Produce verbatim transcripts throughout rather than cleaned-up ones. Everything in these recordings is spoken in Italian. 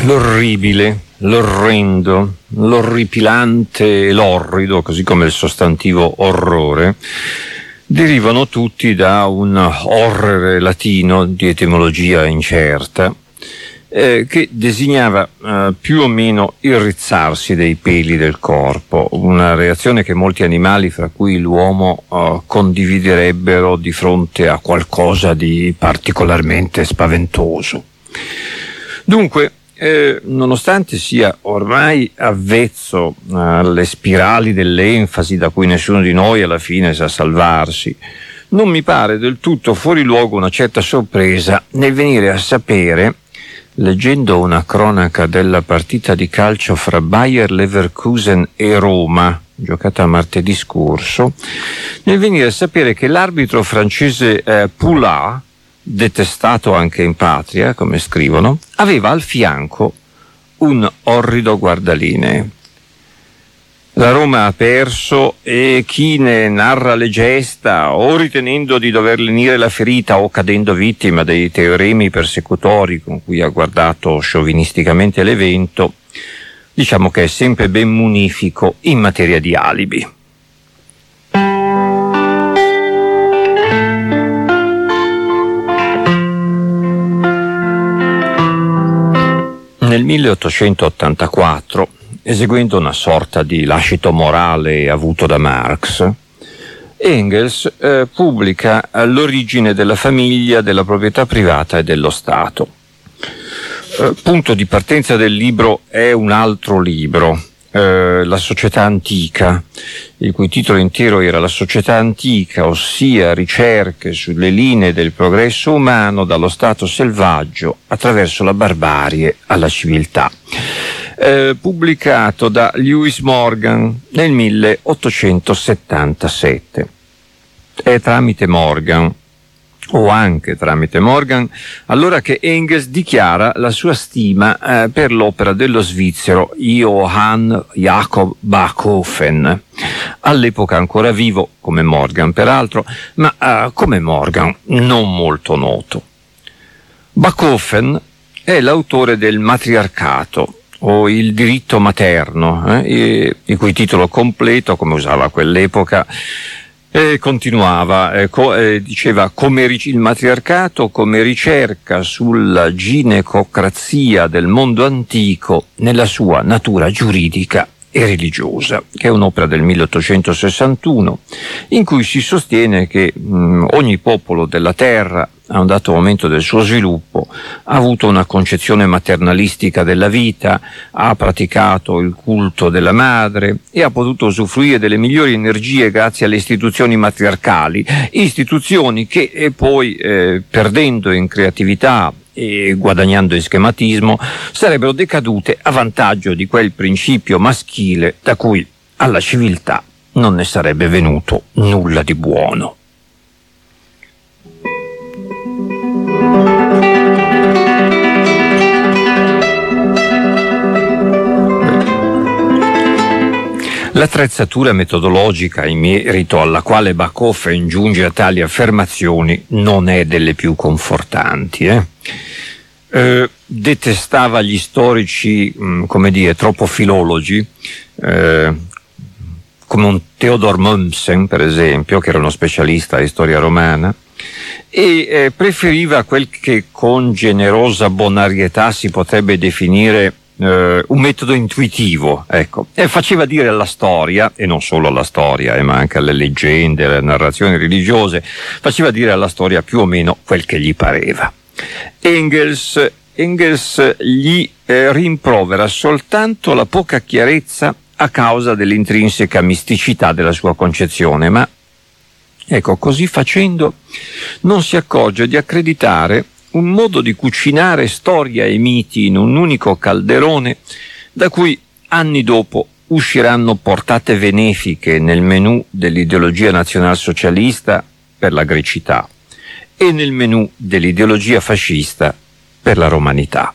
L'orribile, l'orrendo, l'orripilante e l'orrido, così come il sostantivo orrore, derivano tutti da un horrere latino di etimologia incerta, eh, che designava eh, più o meno il rizzarsi dei peli del corpo, una reazione che molti animali, fra cui l'uomo, eh, condividerebbero di fronte a qualcosa di particolarmente spaventoso. Dunque, Eh, nonostante sia ormai avvezzo eh, alle spirali dell'enfasi da cui nessuno di noi alla fine sa salvarsi, non mi pare del tutto fuori luogo una certa sorpresa nel venire a sapere, leggendo una cronaca della partita di calcio fra Bayer Leverkusen e Roma, giocata martedì scorso, nel venire a sapere che l'arbitro francese eh, Poulard, detestato anche in patria, come scrivono, aveva al fianco un orrido guardalinee. La Roma ha perso e chi ne narra le gesta, o ritenendo di dover lenire la ferita o cadendo vittima dei teoremi persecutori con cui ha guardato sciovinisticamente l'evento, diciamo che è sempre ben munifico in materia di alibi. Nel milleottocentottantaquattro, eseguendo una sorta di lascito morale avuto da Marx, Engels eh, pubblica L'origine della famiglia, della proprietà privata e dello Stato. Eh, punto di partenza del libro è un altro libro, eh, La società antica, il cui titolo intero era La società antica, ossia ricerche sulle linee del progresso umano dallo stato selvaggio attraverso la barbarie alla civiltà, eh, pubblicato da Lewis Morgan nel milleottocentosettantasette. È tramite Morgan, o anche tramite Morgan, allora che Engels dichiara la sua stima eh, per l'opera dello svizzero Johann Jakob Bachofen, all'epoca ancora vivo, come Morgan peraltro, ma eh, come Morgan non molto noto. Bachofen è l'autore del Matriarcato, o il diritto materno, eh, il cui titolo completo, come usava a quell'epoca, E continuava, eh, co- eh, diceva come ric- il matriarcato come ricerca sulla ginecocrazia del mondo antico nella sua natura giuridica e religiosa, che è un'opera del milleottocentosessantuno, in cui si sostiene che mh, ogni popolo della terra, a un dato momento del suo sviluppo, ha avuto una concezione maternalistica della vita, ha praticato il culto della madre e ha potuto usufruire delle migliori energie grazie alle istituzioni matriarcali, istituzioni che eh, poi, eh, perdendo in creatività e guadagnando in schematismo, sarebbero decadute a vantaggio di quel principio maschile da cui alla civiltà non ne sarebbe venuto nulla di buono. L'attrezzatura metodologica in merito alla quale Bachofen giunge a tali affermazioni non è delle più confortanti. Eh? Eh, detestava gli storici, mh, come dire, troppo filologi, eh, come un Theodor Mommsen, per esempio, che era uno specialista di storia romana, e eh, preferiva quel che con generosa bonarietà si potrebbe definire Uh, un metodo intuitivo, ecco, e faceva dire alla storia, e non solo alla storia, eh, ma anche alle leggende, alle narrazioni religiose, faceva dire alla storia più o meno quel che gli pareva. Engels, Engels gli eh, rimprovera soltanto la poca chiarezza a causa dell'intrinseca misticità della sua concezione, ma ecco, così facendo non si accorge di accreditare un modo di cucinare storia e miti in un unico calderone, da cui anni dopo usciranno portate benefiche nel menù dell'ideologia nazionalsocialista per la grecità e nel menù dell'ideologia fascista per la romanità.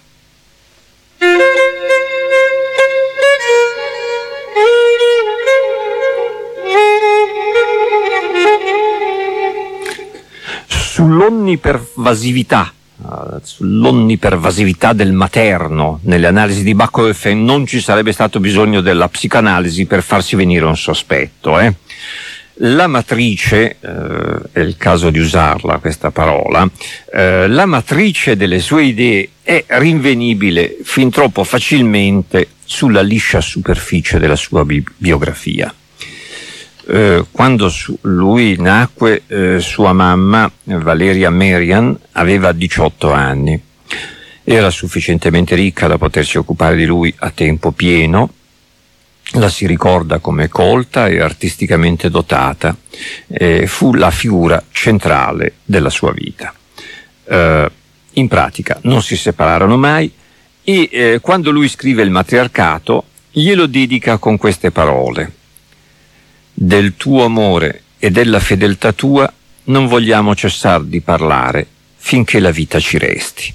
Sull'onnipervasività sull'onnipervasività del materno nelle analisi di Bachofen, non ci sarebbe stato bisogno della psicanalisi per farsi venire un sospetto. Eh? La matrice, eh, è il caso di usarla questa parola, eh, la matrice delle sue idee è rinvenibile fin troppo facilmente sulla liscia superficie della sua bi- biografia. Eh, quando su- lui nacque, eh, sua mamma, Valeria Merian, aveva diciotto anni. Era sufficientemente ricca da potersi occupare di lui a tempo pieno. La si ricorda come colta e artisticamente dotata. Eh, fu la figura centrale della sua vita. Eh, in pratica non si separarono mai e eh, quando lui scrive il Matriarcato glielo dedica con queste parole: del tuo amore e della fedeltà tua non vogliamo cessar di parlare finché la vita ci resti.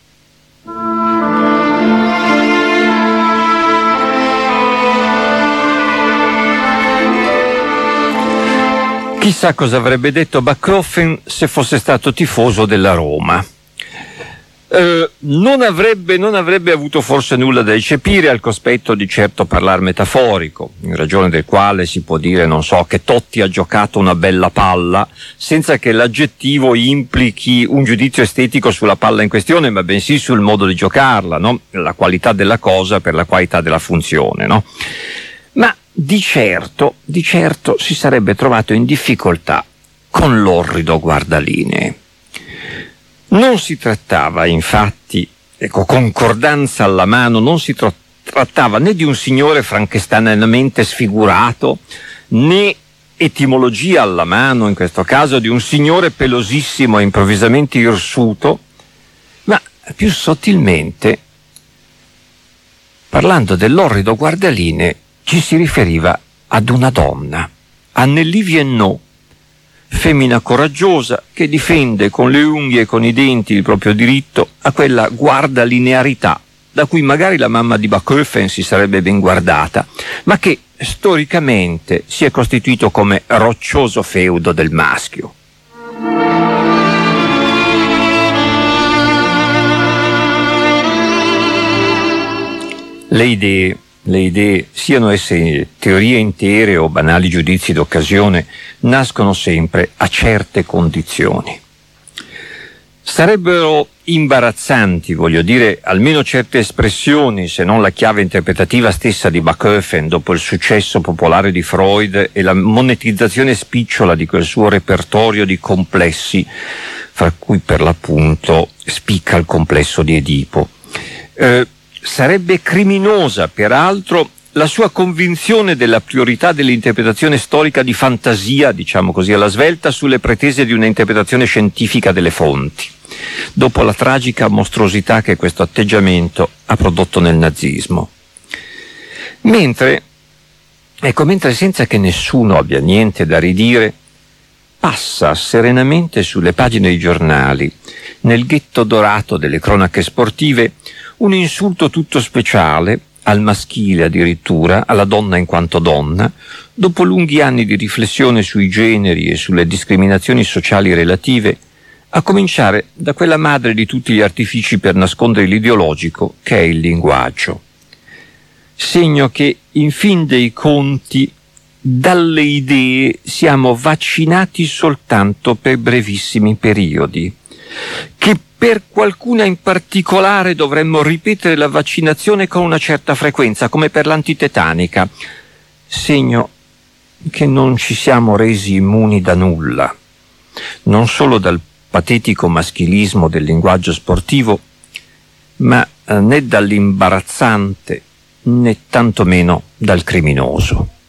Chissà cosa avrebbe detto Bachofen se fosse stato tifoso della Roma. Eh, non avrebbe, non avrebbe avuto forse nulla da eccepire al cospetto di certo parlar metaforico, in ragione del quale si può dire, non so, che Totti ha giocato una bella palla, senza che l'aggettivo implichi un giudizio estetico sulla palla in questione, ma bensì sul modo di giocarla, no? La qualità della cosa per la qualità della funzione, no? Ma di certo, di certo si sarebbe trovato in difficoltà con l'orrido guardalinee. Non si trattava, infatti, ecco, concordanza alla mano, non si tra- trattava né di un signore frankensteinamente sfigurato, né etimologia alla mano, in questo caso, di un signore pelosissimo e improvvisamente irsuto, ma più sottilmente, parlando dell'orrido guardalinee, ci si riferiva ad una donna, Annélie Viennot, femmina coraggiosa che difende con le unghie e con i denti il proprio diritto a quella guardalinearità da cui magari la mamma di Bachofen si sarebbe ben guardata, ma che storicamente si è costituito come roccioso feudo del maschio. Le idee Le idee, siano esse teorie intere o banali giudizi d'occasione, nascono sempre a certe condizioni. Sarebbero imbarazzanti, voglio dire, almeno certe espressioni, se non la chiave interpretativa stessa di Bachofen dopo il successo popolare di Freud e la monetizzazione spicciola di quel suo repertorio di complessi, fra cui per l'appunto spicca il complesso di Edipo. Eh, Sarebbe criminosa, peraltro, la sua convinzione della priorità dell'interpretazione storica di fantasia, diciamo così, alla svelta sulle pretese di un'interpretazione scientifica delle fonti, dopo la tragica mostruosità che questo atteggiamento ha prodotto nel nazismo. Mentre, ecco, mentre senza che nessuno abbia niente da ridire, passa serenamente sulle pagine dei giornali, nel ghetto dorato delle cronache sportive, un insulto tutto speciale, al maschile addirittura, alla donna in quanto donna, dopo lunghi anni di riflessione sui generi e sulle discriminazioni sociali relative, a cominciare da quella madre di tutti gli artifici per nascondere l'ideologico che è il linguaggio. Segno che, in fin dei conti, dalle idee siamo vaccinati soltanto per brevissimi periodi, che per qualcuna in particolare dovremmo ripetere la vaccinazione con una certa frequenza, come per l'antitetanica, segno che non ci siamo resi immuni da nulla, non solo dal patetico maschilismo del linguaggio sportivo, ma eh, né dall'imbarazzante né tantomeno dal criminoso.